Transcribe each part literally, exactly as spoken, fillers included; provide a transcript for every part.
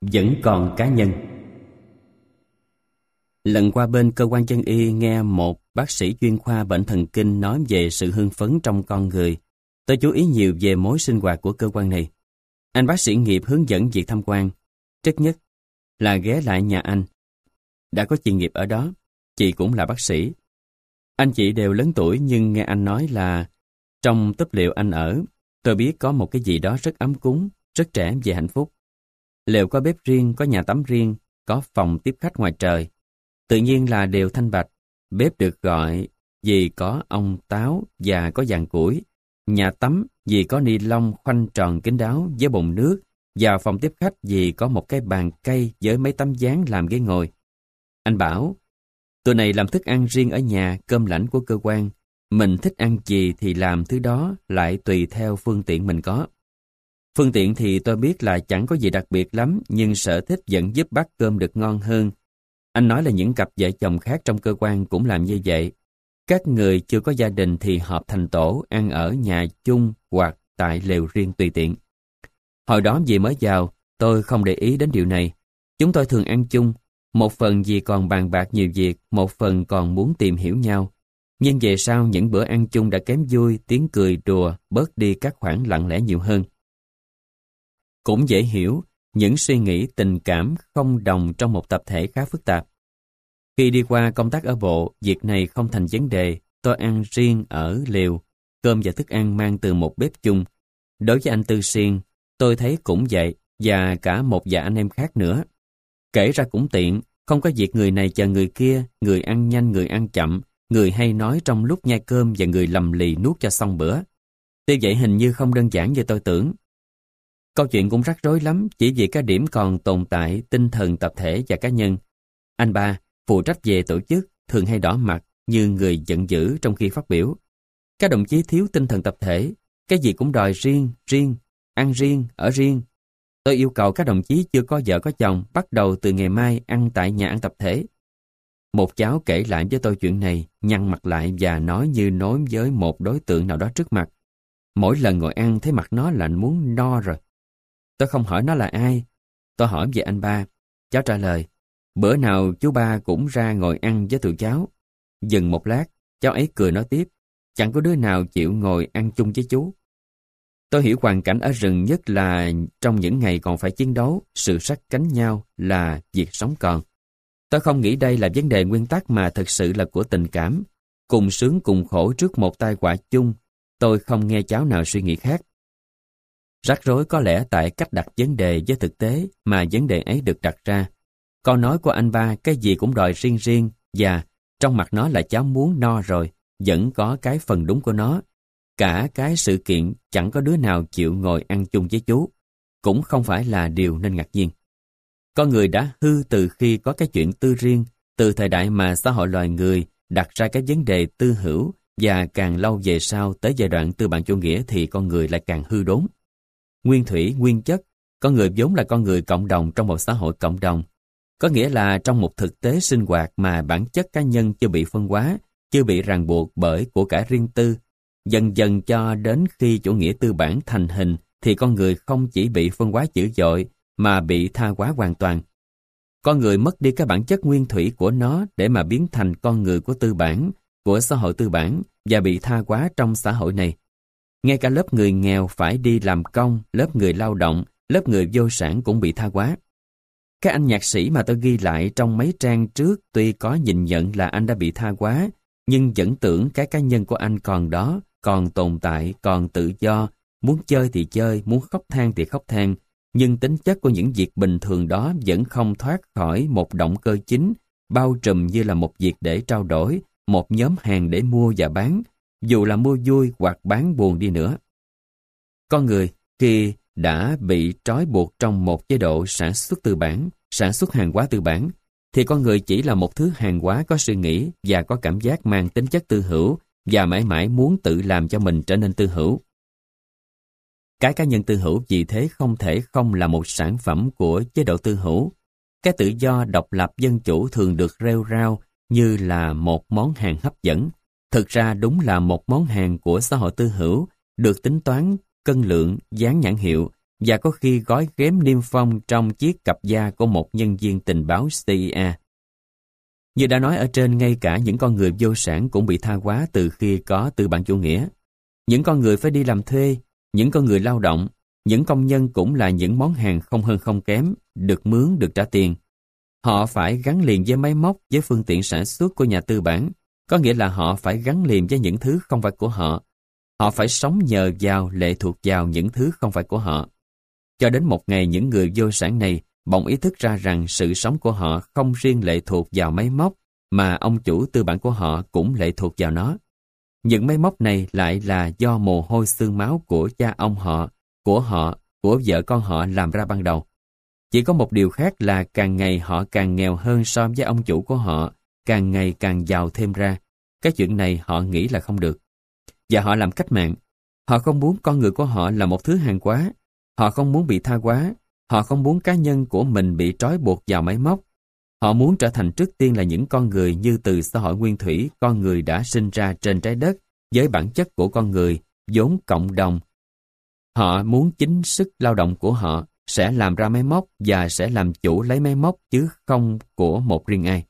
vẫn còn cá nhân. Lần qua bên cơ quan dân y nghe một bác sĩ chuyên khoa bệnh thần kinh nói về sự hưng phấn trong con người, tôi chú ý nhiều về mối sinh hoạt của cơ quan này. Anh bác sĩ nghiệp hướng dẫn việc tham quan. Trước nhất là ghé lại nhà anh. Đã có chị nghiệp ở đó, chị cũng là bác sĩ. Anh chị đều lớn tuổi nhưng nghe anh nói là trong túp lều anh ở, tôi biết có một cái gì đó rất ấm cúng, rất trẻ về hạnh phúc. Lều có bếp riêng, có nhà tắm riêng, có phòng tiếp khách ngoài trời. Tự nhiên là đều thanh bạch. Bếp được gọi vì có ong táo và có vàng củi. Nhà tắm vì có ni lông khoanh tròn kín đáo với bồn nước. Và phòng tiếp khách vì có một cái bàn cây với mấy tấm ván làm ghế ngồi. Anh bảo, tụi này làm thức ăn riêng ở nhà, cơm lãnh của cơ quan. Mình thích ăn gì thì làm thứ đó, lại tùy theo phương tiện mình có. Phương tiện thì tôi biết là chẳng có gì đặc biệt lắm, nhưng sở thích vẫn giúp bát cơm được ngon hơn. Anh nói là những cặp vợ chồng khác trong cơ quan cũng làm như vậy. Các người chưa có gia đình thì họp thành tổ, ăn ở nhà chung hoặc tại lều riêng tùy tiện. Hồi đó vì mới vào, tôi không để ý đến điều này. Chúng tôi thường ăn chung, một phần vì còn bàn bạc nhiều việc, một phần còn muốn tìm hiểu nhau. Nhưng về sau những bữa ăn chung đã kém vui, tiếng cười đùa bớt đi các khoảng lặng lẽ nhiều hơn. Cũng dễ hiểu, những suy nghĩ tình cảm không đồng trong một tập thể khá phức tạp. Khi đi qua công tác ở bộ, việc này không thành vấn đề, tôi ăn riêng ở lều, cơm và thức ăn mang từ một bếp chung. Đối với anh Tư Xuyên, tôi thấy cũng vậy, và cả một vài anh em khác nữa. Kể ra cũng tiện, không có việc người này chờ người kia, người ăn nhanh người ăn chậm, người hay nói trong lúc nhai cơm và người lầm lì nuốt cho xong bữa. Tuy vậy hình như không đơn giản như tôi tưởng. Câu chuyện cũng rắc rối lắm, chỉ vì các điểm còn tồn tại tinh thần tập thể và cá nhân. Anh ba, phụ trách về tổ chức, thường hay đỏ mặt như người giận dữ trong khi phát biểu. Các đồng chí thiếu tinh thần tập thể, cái gì cũng đòi riêng, riêng, ăn riêng, ở riêng. Tôi yêu cầu các đồng chí chưa có vợ có chồng bắt đầu từ ngày mai ăn tại nhà ăn tập thể. Một cháu kể lại với tôi chuyện này, nhăn mặt lại và nói như nói với một đối tượng nào đó trước mặt. Mỗi lần ngồi ăn thấy mặt nó là muốn no rồi. Tôi không hỏi nó là ai. Tôi hỏi về anh ba. Cháu trả lời, bữa nào chú ba cũng ra ngồi ăn với tụi cháu. Dừng một lát, cháu ấy cười nói tiếp, chẳng có đứa nào chịu ngồi ăn chung với chú. Tôi hiểu hoàn cảnh ở rừng, nhất là trong những ngày còn phải chiến đấu, sự sát cánh nhau là việc sống còn. Tôi không nghĩ đây là vấn đề nguyên tắc mà thực sự là của tình cảm. Cùng sướng cùng khổ trước một tai họa chung, tôi không nghe cháu nào suy nghĩ khác. Rắc rối có lẽ tại cách đặt vấn đề với thực tế mà vấn đề ấy được đặt ra. Câu nói của anh ba cái gì cũng đòi riêng riêng và trong mặt nó là cháu muốn no rồi, vẫn có cái phần đúng của nó. Cả cái sự kiện chẳng có đứa nào chịu ngồi ăn chung với chú, cũng không phải là điều nên ngạc nhiên. Con người đã hư từ khi có cái chuyện tư riêng, từ thời đại mà xã hội loài người đặt ra cái vấn đề tư hữu, và càng lâu về sau tới giai đoạn tư bản chủ nghĩa thì con người lại càng hư đốn. Nguyên thủy, nguyên chất, con người vốn là con người cộng đồng trong một xã hội cộng đồng. Có nghĩa là trong một thực tế sinh hoạt mà bản chất cá nhân chưa bị phân hóa, chưa bị ràng buộc bởi của cải riêng tư. Dần dần cho đến khi chủ nghĩa tư bản thành hình thì con người không chỉ bị phân hóa dữ dội mà bị tha hóa hoàn toàn. Con người mất đi cái bản chất nguyên thủy của nó để mà biến thành con người của tư bản, của xã hội tư bản và bị tha hóa trong xã hội này. Ngay cả lớp người nghèo phải đi làm công, lớp người lao động, lớp người vô sản cũng bị tha hóa. Các anh nhạc sĩ mà tôi ghi lại trong mấy trang trước tuy có nhìn nhận là anh đã bị tha hóa, nhưng vẫn tưởng cái cá nhân của anh còn đó, còn tồn tại, còn tự do, muốn chơi thì chơi, muốn khóc than thì khóc than, nhưng tính chất của những việc bình thường đó vẫn không thoát khỏi một động cơ chính, bao trùm như là một việc để trao đổi, một nhóm hàng để mua và bán, dù là mua vui hoặc bán buồn đi nữa. Con người khi đã bị trói buộc trong một chế độ sản xuất tư bản, sản xuất hàng hóa tư bản, thì con người chỉ là một thứ hàng hóa có suy nghĩ và có cảm giác mang tính chất tư hữu và mãi mãi muốn tự làm cho mình trở nên tư hữu. Cái cá nhân tư hữu vì thế không thể không là một sản phẩm của chế độ tư hữu. Cái tự do độc lập dân chủ thường được rêu rao như là một món hàng hấp dẫn. Thực ra đúng là một món hàng của xã hội tư hữu, được tính toán, cân lượng, dán nhãn hiệu và có khi gói ghém niêm phong trong chiếc cặp da của một nhân viên tình báo C I A. Như đã nói ở trên, ngay cả những con người vô sản cũng bị tha hóa từ khi có tư bản chủ nghĩa. Những con người phải đi làm thuê, những con người lao động, những công nhân cũng là những món hàng không hơn không kém, được mướn, được trả tiền. Họ phải gắn liền với máy móc, với phương tiện sản xuất của nhà tư bản, có nghĩa là họ phải gắn liền với những thứ không phải của họ. Họ phải sống nhờ vào, lệ thuộc vào những thứ không phải của họ. Cho đến một ngày, những người vô sản này bỗng ý thức ra rằng sự sống của họ không riêng lệ thuộc vào máy móc, mà ông chủ tư bản của họ cũng lệ thuộc vào nó. Những máy móc này lại là do mồ hôi xương máu của cha ông họ, của họ, của vợ con họ làm ra ban đầu. Chỉ có một điều khác là càng ngày họ càng nghèo hơn so với ông chủ của họ, càng ngày càng giàu thêm ra. Cái chuyện này họ nghĩ là không được. Và họ làm cách mạng. Họ không muốn con người của họ là một thứ hàng hóa. Họ không muốn bị tha hóa. Họ không muốn cá nhân của mình bị trói buộc vào máy móc. Họ muốn trở thành trước tiên là những con người như từ xã hội nguyên thủy, con người đã sinh ra trên trái đất, với bản chất của con người, vốn cộng đồng. Họ muốn chính sức lao động của họ sẽ làm ra máy móc và sẽ làm chủ lấy máy móc chứ không của một riêng ai.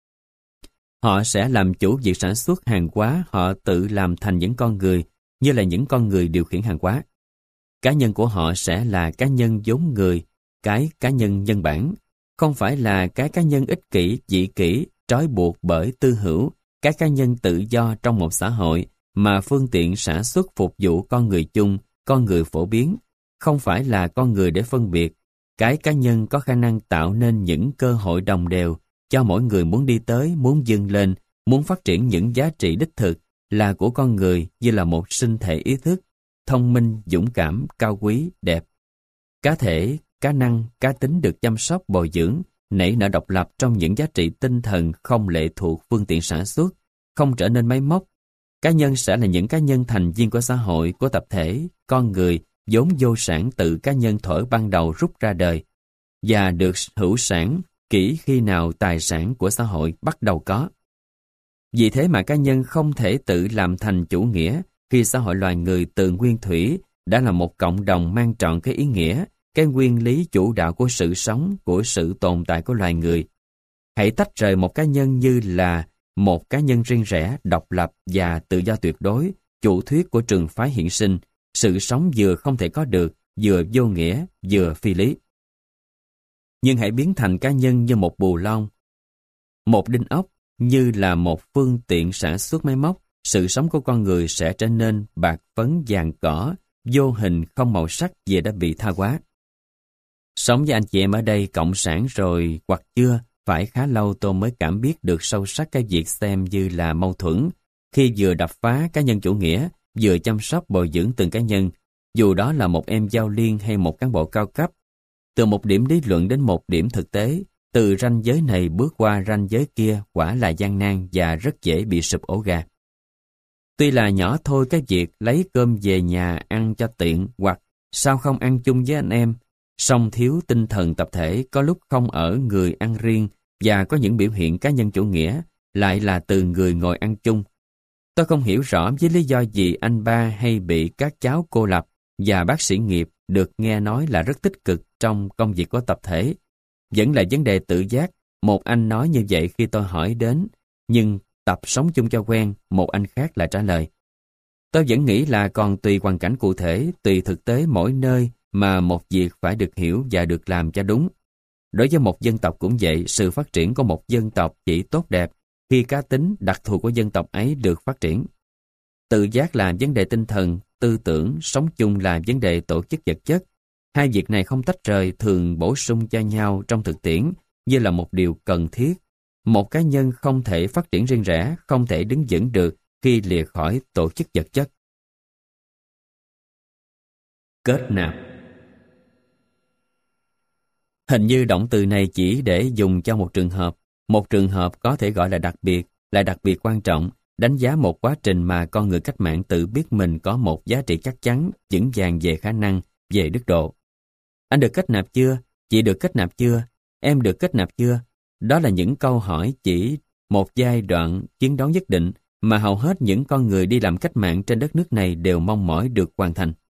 Họ sẽ làm chủ việc sản xuất hàng hóa họ tự làm thành những con người, như là những con người điều khiển hàng hóa. Cá nhân của họ sẽ là cá nhân vốn người, cái cá nhân nhân bản, không phải là cái cá nhân ích kỷ, dị kỷ, trói buộc bởi tư hữu, cái cá nhân tự do trong một xã hội mà phương tiện sản xuất phục vụ con người chung, con người phổ biến, không phải là con người để phân biệt. Cái cá nhân có khả năng tạo nên những cơ hội đồng đều cho mỗi người muốn đi tới, muốn dâng lên, muốn phát triển những giá trị đích thực là của con người như là một sinh thể ý thức, thông minh, dũng cảm, cao quý, đẹp. Cá thể, cá năng, cá tính được chăm sóc, bồi dưỡng, nảy nở độc lập trong những giá trị tinh thần không lệ thuộc phương tiện sản xuất, không trở nên máy móc. Cá nhân sẽ là những cá nhân thành viên của xã hội, của tập thể, con người, vốn vô sản tự cá nhân thuở ban đầu rút ra đời, và được hữu sản kỹ khi nào tài sản của xã hội bắt đầu có. Vì thế mà cá nhân không thể tự làm thành chủ nghĩa khi xã hội loài người từ nguyên thủy đã là một cộng đồng mang trọn cái ý nghĩa, cái nguyên lý chủ đạo của sự sống, của sự tồn tại của loài người. Hãy tách rời một cá nhân như là một cá nhân riêng rẽ, độc lập và tự do tuyệt đối, chủ thuyết của trường phái hiện sinh, sự sống vừa không thể có được, vừa vô nghĩa, vừa phi lý. Nhưng hãy biến thành cá nhân như một bù lon, một đinh ốc, như là một phương tiện sản xuất máy móc, sự sống của con người sẽ trở nên bạc phấn vàng cỏ, vô hình không màu sắc vì đã bị tha hóa. Sống với anh chị em ở đây cộng sản rồi hoặc chưa, phải khá lâu tôi mới cảm biết được sâu sắc cái việc xem như là mâu thuẫn, khi vừa đập phá cá nhân chủ nghĩa, vừa chăm sóc bồi dưỡng từng cá nhân, dù đó là một em giao liên hay một cán bộ cao cấp. Từ một điểm lý luận đến một điểm thực tế, từ ranh giới này bước qua ranh giới kia quả là gian nan và rất dễ bị sụp ổ gà. Tuy là nhỏ thôi cái việc lấy cơm về nhà ăn cho tiện hoặc sao không ăn chung với anh em, song thiếu tinh thần tập thể có lúc không ở người ăn riêng và có những biểu hiện cá nhân chủ nghĩa lại là từ người ngồi ăn chung. Tôi không hiểu rõ với lý do gì anh ba hay bị các cháu cô lập và bác sĩ nghiệp được nghe nói là rất tích cực trong công việc của tập thể. Vẫn là vấn đề tự giác, một anh nói như vậy khi tôi hỏi đến, nhưng tập sống chung cho quen, một anh khác lại trả lời. Tôi vẫn nghĩ là còn tùy hoàn cảnh cụ thể, tùy thực tế mỗi nơi mà một việc phải được hiểu và được làm cho đúng. Đối với một dân tộc cũng vậy, sự phát triển của một dân tộc chỉ tốt đẹp khi cá tính đặc thù của dân tộc ấy được phát triển. Tự giác là vấn đề tinh thần, tư tưởng, sống chung là vấn đề tổ chức vật chất. Hai việc này không tách rời, thường bổ sung cho nhau trong thực tiễn như là một điều cần thiết. Một cá nhân không thể phát triển riêng rẽ, không thể đứng vững được khi lìa khỏi tổ chức vật chất. Kết nạp. Hình như động từ này chỉ để dùng cho một trường hợp. Một trường hợp có thể gọi là đặc biệt, là đặc biệt quan trọng, đánh giá một quá trình mà con người cách mạng tự biết mình có một giá trị chắc chắn, vững vàng về khả năng, về đức độ. Anh được kết nạp chưa? Chị được kết nạp chưa? Em được kết nạp chưa? Đó là những câu hỏi chỉ một giai đoạn chiến đấu nhất định mà hầu hết những con người đi làm cách mạng trên đất nước này đều mong mỏi được hoàn thành.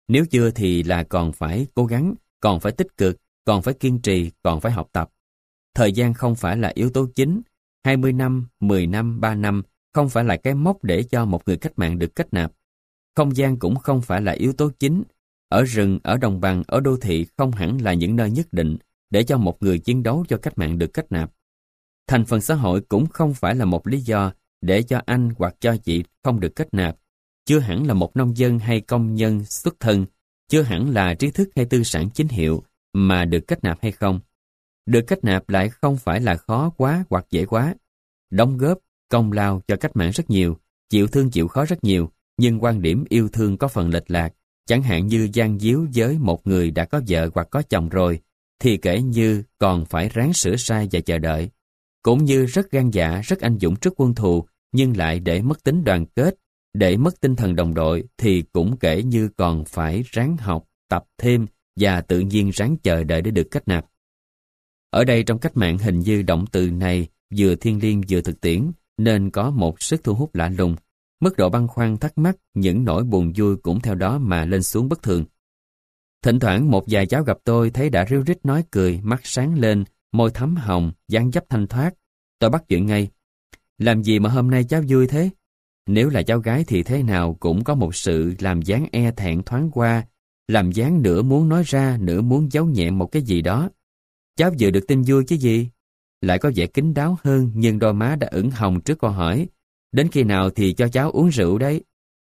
Nếu chưa thì là còn phải cố gắng, còn phải tích cực, còn phải kiên trì, còn phải học tập. Thời gian không phải là yếu tố chính. hai mươi năm, mười năm, ba năm không phải là cái mốc để cho một người cách mạng được kết nạp. Không gian cũng không phải là yếu tố chính. Ở rừng, ở đồng bằng, ở đô thị không hẳn là những nơi nhất định để cho một người chiến đấu cho cách mạng được kết nạp. Thành phần xã hội cũng không phải là một lý do để cho anh hoặc cho chị không được kết nạp. Chưa hẳn là một nông dân hay công nhân xuất thân, chưa hẳn là trí thức hay tư sản chính hiệu mà được kết nạp hay không. Được kết nạp lại không phải là khó quá hoặc dễ quá. Đóng góp, công lao cho cách mạng rất nhiều, chịu thương chịu khó rất nhiều, nhưng quan điểm yêu thương có phần lệch lạc. Chẳng hạn như gian díu với một người đã có vợ hoặc có chồng rồi, thì kể như còn phải ráng sửa sai và chờ đợi. Cũng như rất gan dạ, rất anh dũng trước quân thù, nhưng lại để mất tính đoàn kết, để mất tinh thần đồng đội, thì cũng kể như còn phải ráng học, tập thêm và tự nhiên ráng chờ đợi để được kết nạp. Ở đây trong cách mạng hình như động từ này vừa thiêng liêng vừa thực tiễn, nên có một sức thu hút lạ lùng. Mức độ băn khoăn thắc mắc, những nỗi buồn vui cũng theo đó mà lên xuống bất thường. Thỉnh thoảng một vài cháu gặp tôi thấy đã ríu rít nói cười, mắt sáng lên, môi thắm hồng, dáng dấp thanh thoát. Tôi bắt chuyện ngay. Làm gì mà hôm nay cháu vui thế? Nếu là cháu gái thì thế nào cũng có một sự làm dáng e thẹn thoáng qua, làm dáng nửa muốn nói ra, nửa muốn giấu nhẹ một cái gì đó. Cháu vừa được tin vui chứ gì? Lại có vẻ kín đáo hơn, nhưng đôi má đã ửng hồng trước câu hỏi. Đến khi nào thì cho cháu uống rượu đấy?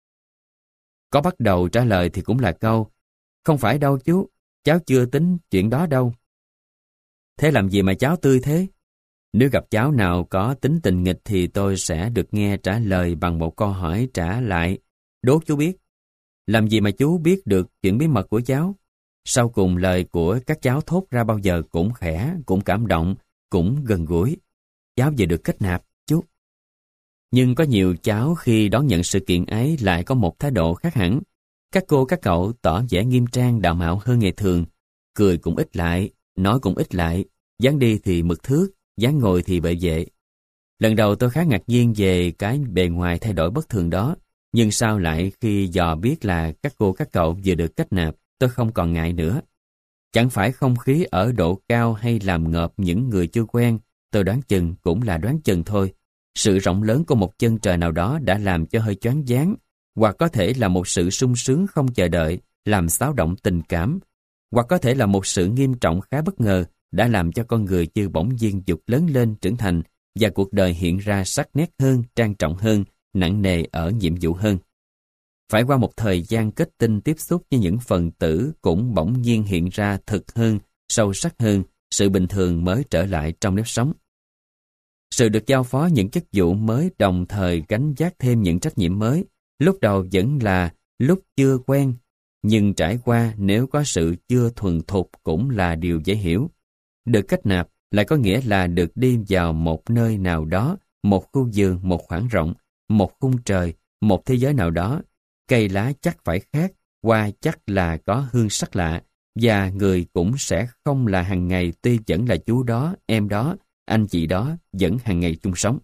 Có bắt đầu trả lời thì cũng là câu, không phải đâu chú, cháu chưa tính chuyện đó đâu. Thế làm gì mà cháu tươi thế? Nếu gặp cháu nào có tính tình nghịch thì tôi sẽ được nghe trả lời bằng một câu hỏi trả lại. Đố chú biết. Làm gì mà chú biết được chuyện bí mật của cháu? Sau cùng lời của các cháu thốt ra bao giờ cũng khẽ, cũng cảm động, cũng gần gũi. Cháu vừa được kết nạp, chú. Nhưng có nhiều cháu khi đón nhận sự kiện ấy lại có một thái độ khác hẳn. Các cô các cậu tỏ vẻ nghiêm trang đạo mạo hơn ngày thường, cười cũng ít lại, nói cũng ít lại, dáng đi thì mực thước, dáng ngồi thì bệ vệ. Lần đầu tôi khá ngạc nhiên về cái bề ngoài thay đổi bất thường đó, nhưng sau lại khi dò biết là các cô các cậu vừa được kết nạp, tôi không còn ngại nữa. Chẳng phải không khí ở độ cao hay làm ngợp những người chưa quen, tôi đoán chừng cũng là đoán chừng thôi. Sự rộng lớn của một chân trời nào đó đã làm cho hơi choáng váng, hoặc có thể là một sự sung sướng không chờ đợi, làm xáo động tình cảm, hoặc có thể là một sự nghiêm trọng khá bất ngờ đã làm cho con người như bỗng nhiên dục lớn lên trưởng thành và cuộc đời hiện ra sắc nét hơn, trang trọng hơn, nặng nề ở nhiệm vụ hơn. Phải qua một thời gian kết tinh tiếp xúc với những phần tử cũng bỗng nhiên hiện ra thực hơn, sâu sắc hơn, sự bình thường mới trở lại trong nếp sống. Sự được giao phó những chức vụ mới đồng thời gánh vác thêm những trách nhiệm mới, lúc đầu vẫn là lúc chưa quen, nhưng trải qua nếu có sự chưa thuần thục cũng là điều dễ hiểu. Được kết nạp lại có nghĩa là được đi vào một nơi nào đó, một khu vườn, một khoảng rộng, một khung trời, một thế giới nào đó. Cây lá chắc phải khác, hoa chắc là có hương sắc lạ, và người cũng sẽ không là hàng ngày tuy vẫn là chú đó, em đó, anh chị đó, vẫn hàng ngày chung sống.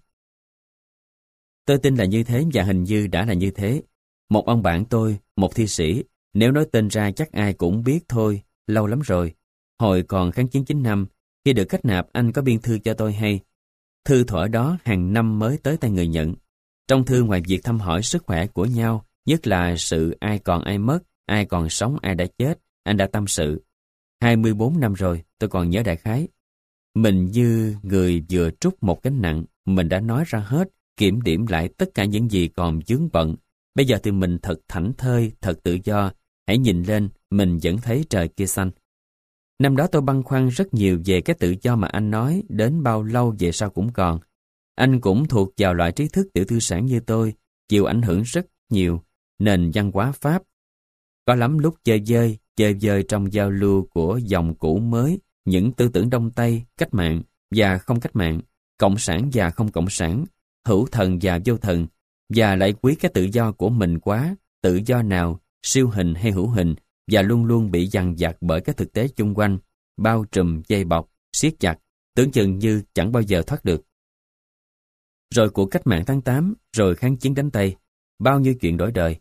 Tôi tin là như thế và hình như đã là như thế. Một ông bạn tôi, một thi sĩ, nếu nói tên ra chắc ai cũng biết thôi, lâu lắm rồi. Hồi còn kháng chiến chín năm, khi được kết nạp anh có biên thư cho tôi hay. Thư thuở đó hàng năm mới tới tay người nhận. Trong thư ngoài việc thăm hỏi sức khỏe của nhau, nhất là sự ai còn ai mất, ai còn sống ai đã chết, anh đã tâm sự. hai mươi bốn năm rồi, tôi còn nhớ đại khái. Mình như người vừa trút một gánh nặng, mình đã nói ra hết, kiểm điểm lại tất cả những gì còn vướng bận. Bây giờ thì mình thật thảnh thơi, thật tự do, hãy nhìn lên, mình vẫn thấy trời kia xanh. Năm đó tôi băn khoăn rất nhiều về cái tự do mà anh nói, đến bao lâu về sau cũng còn. Anh cũng thuộc vào loại trí thức tiểu tư sản như tôi, chịu ảnh hưởng rất nhiều, nền văn hóa Pháp. Có lắm lúc chơi dơi, chơi dơi trong giao lưu của dòng cũ mới, những tư tưởng Đông Tây, cách mạng và không cách mạng, cộng sản và không cộng sản, hữu thần và vô thần, và lại quý cái tự do của mình quá, tự do nào, siêu hình hay hữu hình, và luôn luôn bị dằn vặt bởi cái thực tế chung quanh, bao trùm, dây bọc, siết chặt, tưởng chừng như chẳng bao giờ thoát được. Rồi cuộc cách mạng tháng tám, rồi kháng chiến đánh Tây, bao nhiêu chuyện đổi đời.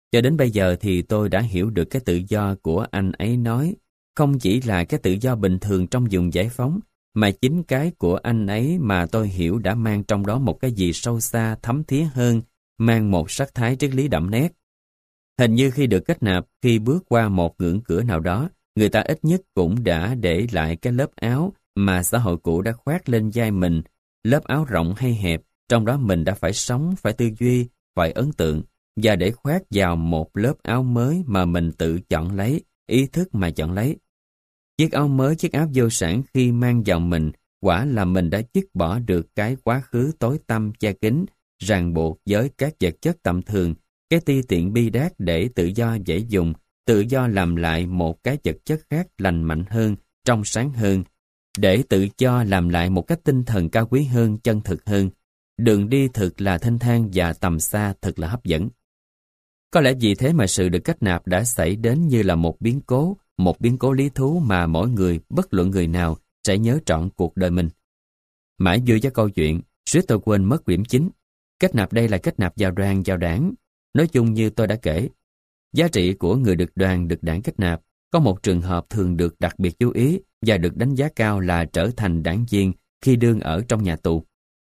Cho đến bây giờ thì tôi đã hiểu được cái tự do của anh ấy nói, không chỉ là cái tự do bình thường trong vùng giải phóng, mà chính cái của anh ấy mà tôi hiểu đã mang trong đó một cái gì sâu xa, thấm thía hơn, mang một sắc thái triết lý đậm nét. Hình như khi được kết nạp, khi bước qua một ngưỡng cửa nào đó, người ta ít nhất cũng đã để lại cái lớp áo mà xã hội cũ đã khoác lên vai mình, lớp áo rộng hay hẹp, trong đó mình đã phải sống, phải tư duy, phải ấn tượng, và để khoác vào một lớp áo mới mà mình tự chọn lấy, ý thức mà chọn lấy. Chiếc áo mới, chiếc áo vô sản khi mang vào mình, quả là mình đã dứt bỏ được cái quá khứ tối tăm che kín, ràng buộc với các vật chất tầm thường, cái ti tiện bi đát để tự do dễ dùng, tự do làm lại một cái vật chất khác lành mạnh hơn, trong sáng hơn, để tự do làm lại một cách tinh thần cao quý hơn, chân thực hơn. Đường đi thực là thênh thang và tầm xa thật là hấp dẫn. Có lẽ vì thế mà sự được kết nạp đã xảy đến như là một biến cố, một biến cố lý thú mà mỗi người, bất luận người nào, sẽ nhớ trọn cuộc đời mình. Mãi vui với câu chuyện, suýt tôi quên mất điểm chính. Kết nạp đây là kết nạp vào đoàn, vào đảng. Nói chung như tôi đã kể, giá trị của người được đoàn, được đảng kết nạp, có một trường hợp thường được đặc biệt chú ý và được đánh giá cao là trở thành đảng viên khi đương ở trong nhà tù.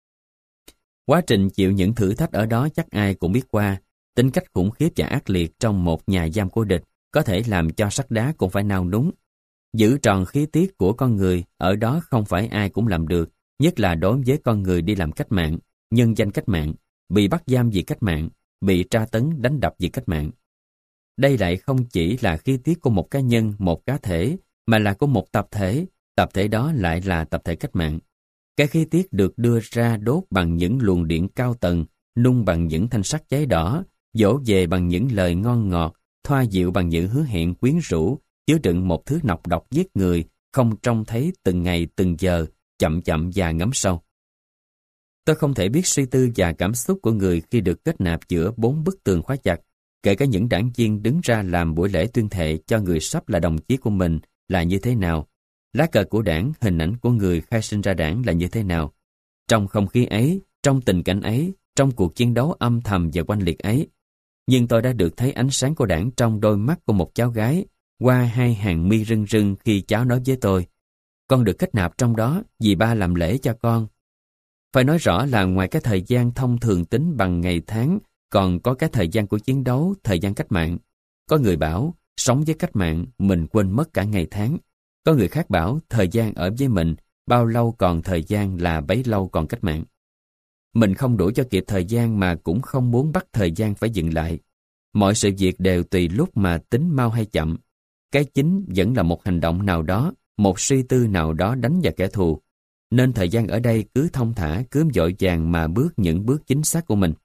Quá trình chịu những thử thách ở đó chắc ai cũng biết qua. Tính cách khủng khiếp và ác liệt trong một nhà giam của địch có thể làm cho sắt đá cũng phải nao núng. Giữ tròn khí tiết của con người ở đó không phải ai cũng làm được, nhất là đối với con người đi làm cách mạng, nhân danh cách mạng, bị bắt giam vì cách mạng, bị tra tấn đánh đập vì cách mạng. Đây lại không chỉ là khí tiết của một cá nhân, một cá thể, mà là của một tập thể, tập thể đó lại là tập thể cách mạng. Cái khí tiết được đưa ra đốt bằng những luồng điện cao tầng, nung bằng những thanh sắt cháy đỏ, dỗ về bằng những lời ngon ngọt, thoa dịu bằng những hứa hẹn quyến rũ, chứa đựng một thứ nọc độc giết người, không trông thấy từng ngày từng giờ, chậm chậm và ngấm sâu. Tôi không thể biết suy tư và cảm xúc của người khi được kết nạp giữa bốn bức tường khóa chặt, kể cả những đảng viên đứng ra làm buổi lễ tuyên thệ cho người sắp là đồng chí của mình là như thế nào, lá cờ của đảng, hình ảnh của người khai sinh ra đảng là như thế nào. Trong không khí ấy, trong tình cảnh ấy, trong cuộc chiến đấu âm thầm và oanh liệt ấy, nhưng tôi đã được thấy ánh sáng của đảng trong đôi mắt của một cháu gái, qua hai hàng mi rưng rưng khi cháu nói với tôi, con được kết nạp trong đó vì ba làm lễ cho con. Phải nói rõ là ngoài cái thời gian thông thường tính bằng ngày tháng, còn có cái thời gian của chiến đấu, thời gian cách mạng. Có người bảo, sống với cách mạng, mình quên mất cả ngày tháng. Có người khác bảo, thời gian ở với mình, bao lâu còn thời gian là bấy lâu còn cách mạng. Mình không đuổi cho kịp thời gian mà cũng không muốn bắt thời gian phải dừng lại. Mọi sự việc đều tùy lúc mà tính mau hay chậm. Cái chính vẫn là một hành động nào đó, một suy tư nào đó đánh vào kẻ thù. Nên thời gian ở đây cứ thong thả, cứ vội vàng mà bước những bước chính xác của mình.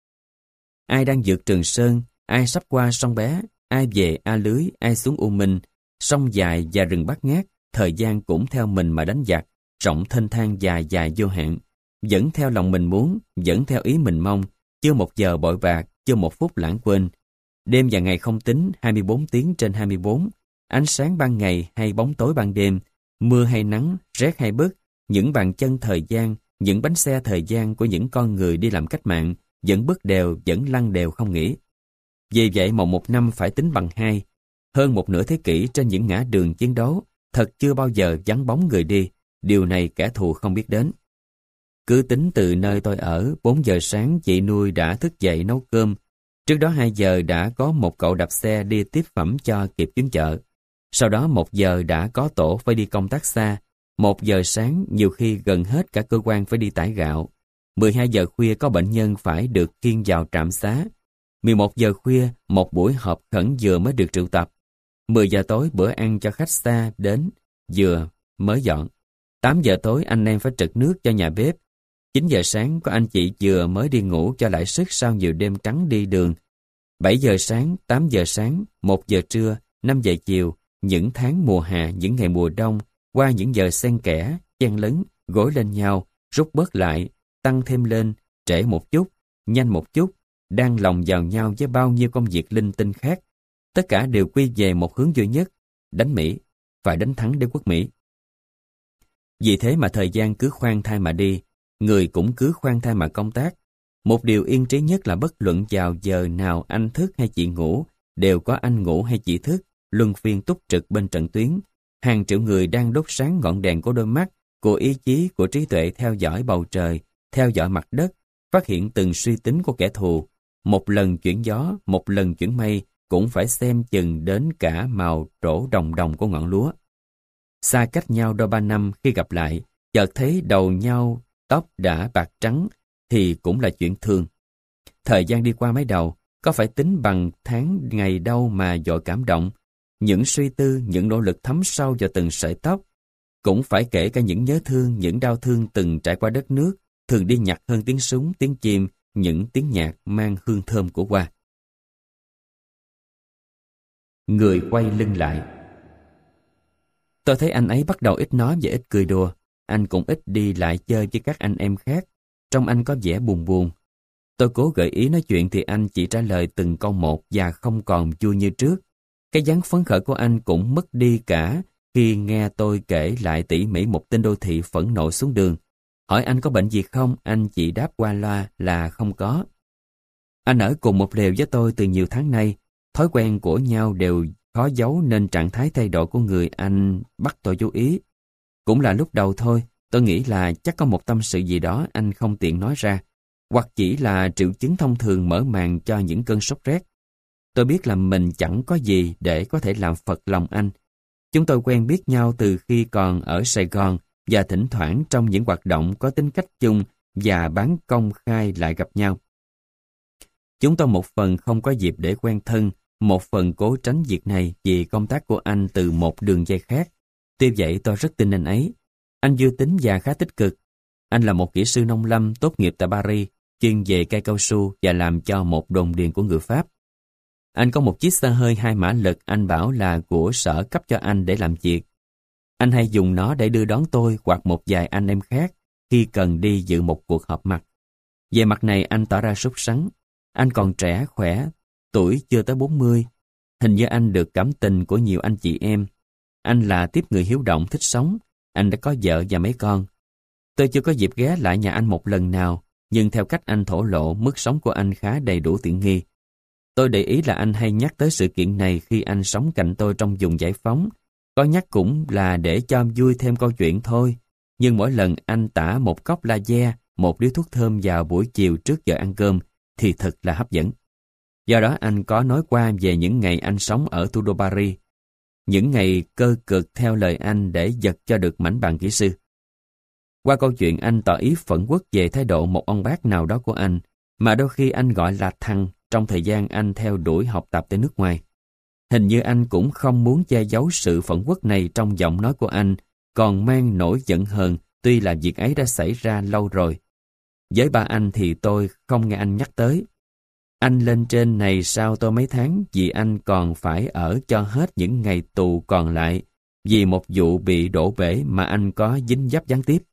Ai đang vượt Trường Sơn, ai sắp qua sông Bé, ai về A Lưới, ai xuống U Minh, sông dài và rừng bát ngát, thời gian cũng theo mình mà đánh giặc, rộng thênh thang dài dài vô hạn. Vẫn theo lòng mình muốn, vẫn theo ý mình mong, chưa một giờ bội bạc, chưa một phút lãng quên. Đêm và ngày không tính, hai mươi bốn tiếng trên hai mươi bốn, ánh sáng ban ngày hay bóng tối ban đêm, mưa hay nắng, rét hay bức, những bàn chân thời gian, những bánh xe thời gian của những con người đi làm cách mạng, vẫn bước đều, vẫn lăn đều không nghỉ. Vì vậy mà một năm phải tính bằng hai, hơn một nửa thế kỷ trên những ngã đường chiến đấu, thật chưa bao giờ vắng bóng người đi, điều này kẻ thù không biết đến. Cứ tính từ nơi tôi ở, bốn giờ sáng chị nuôi đã thức dậy nấu cơm. Trước đó hai giờ đã có một cậu đạp xe đi tiếp phẩm cho kịp chuyến chợ. Sau đó một giờ đã có tổ phải đi công tác xa. Một giờ sáng nhiều khi gần hết cả cơ quan phải đi tải gạo. mười hai giờ khuya có bệnh nhân phải được khiêng vào trạm xá. mười một giờ khuya một buổi họp khẩn vừa mới được triệu tập. mười giờ tối bữa ăn cho khách xa đến, vừa mới dọn. tám giờ tối anh em phải trực nước cho nhà bếp. chín giờ sáng có anh chị vừa mới đi ngủ cho lại sức sau nhiều đêm trắng đi đường. bảy giờ sáng, tám giờ sáng, một giờ trưa, năm giờ chiều, những tháng mùa hạ, những ngày mùa đông, qua những giờ xen kẽ, chen lấn, gối lên nhau, rút bớt lại, tăng thêm lên, trễ một chút, nhanh một chút, đang lòng vào nhau với bao nhiêu công việc linh tinh khác. Tất cả đều quy về một hướng duy nhất, đánh Mỹ, phải đánh thắng đế quốc Mỹ. Vì thế mà thời gian cứ khoan thai mà đi, người cũng cứ khoan thai mà công tác. Một điều yên trí nhất là bất luận vào giờ nào anh thức hay chị ngủ, đều có anh ngủ hay chị thức, luân phiên túc trực bên trận tuyến. Hàng triệu người đang đốt sáng ngọn đèn của đôi mắt, của ý chí, của trí tuệ theo dõi bầu trời, theo dõi mặt đất, phát hiện từng suy tính của kẻ thù. Một lần chuyển gió, một lần chuyển mây, cũng phải xem chừng đến cả màu trổ đồng đồng của ngọn lúa. Xa cách nhau đôi ba năm khi gặp lại, chợt thấy đầu nhau, tóc đã bạc trắng, thì cũng là chuyện thường. Thời gian đi qua mấy đầu, có phải tính bằng tháng ngày đâu mà dội cảm động. Những suy tư, những nỗ lực thấm sâu vào từng sợi tóc, cũng phải kể cả những nhớ thương, những đau thương từng trải qua đất nước, thường đi nhặt hơn tiếng súng, tiếng chim, những tiếng nhạc mang hương thơm của hoa. Người quay lưng lại. Tôi thấy anh ấy bắt đầu ít nói và ít cười đùa. Anh cũng ít đi lại chơi với các anh em khác. Trông anh có vẻ buồn buồn. Tôi cố gợi ý nói chuyện thì anh chỉ trả lời từng câu một và không còn vui như trước. Cái dáng phấn khởi của anh cũng mất đi cả khi nghe tôi kể lại tỉ mỉ một tên đô thị phẫn nộ xuống đường. Hỏi anh có bệnh gì không, anh chỉ đáp qua loa là không có. Anh ở cùng một lều với tôi từ nhiều tháng nay. Thói quen của nhau đều khó giấu nên trạng thái thay đổi của người anh bắt tôi chú ý. Cũng là lúc đầu thôi, tôi nghĩ là chắc có một tâm sự gì đó anh không tiện nói ra, hoặc chỉ là triệu chứng thông thường mở màn cho những cơn sốt rét. Tôi biết là mình chẳng có gì để có thể làm phật lòng anh. Chúng tôi quen biết nhau từ khi còn ở Sài Gòn và thỉnh thoảng trong những hoạt động có tính cách chung và bán công khai lại gặp nhau. Chúng tôi một phần không có dịp để quen thân, một phần cố tránh việc này vì công tác của anh từ một đường dây khác. Tuy vậy tôi rất tin anh ấy. Anh vui tính và khá tích cực. Anh là một kỹ sư nông lâm tốt nghiệp tại Paris, chuyên về cây cao su và làm cho một đồn điền của người Pháp. Anh có một chiếc xe hơi hai mã lực anh bảo là của sở cấp cho anh để làm việc. Anh hay dùng nó để đưa đón tôi hoặc một vài anh em khác khi cần đi dự một cuộc họp mặt. Về mặt này anh tỏ ra sốt sắng. Anh còn trẻ, khỏe, tuổi chưa tới bốn mươi. Hình như anh được cảm tình của nhiều anh chị em. Anh là tiếp người hiếu động, thích sống. Anh đã có vợ và mấy con. Tôi chưa có dịp ghé lại nhà anh một lần nào, nhưng theo cách anh thổ lộ, mức sống của anh khá đầy đủ tiện nghi. Tôi để ý là anh hay nhắc tới sự kiện này khi anh sống cạnh tôi trong vùng giải phóng. Có nhắc cũng là để cho vui thêm câu chuyện thôi. Nhưng mỗi lần anh tả một cốc lager, một điếu thuốc thơm vào buổi chiều trước giờ ăn cơm, thì thật là hấp dẫn. Do đó anh có nói qua về những ngày anh sống ở thủ đô Paris. Những ngày cơ cực theo lời anh để giật cho được mảnh bằng kỹ sư. Qua câu chuyện anh tỏ ý phẫn uất về thái độ một ông bác nào đó của anh, mà đôi khi anh gọi là thằng trong thời gian anh theo đuổi học tập tại nước ngoài. Hình như anh cũng không muốn che giấu sự phẫn uất này trong giọng nói của anh, còn mang nỗi giận hờn, tuy là việc ấy đã xảy ra lâu rồi. Với ba anh thì tôi không nghe anh nhắc tới. Anh lên trên này sau tôi mấy tháng vì anh còn phải ở cho hết những ngày tù còn lại vì một vụ bị đổ bể mà anh có dính dấp gián tiếp.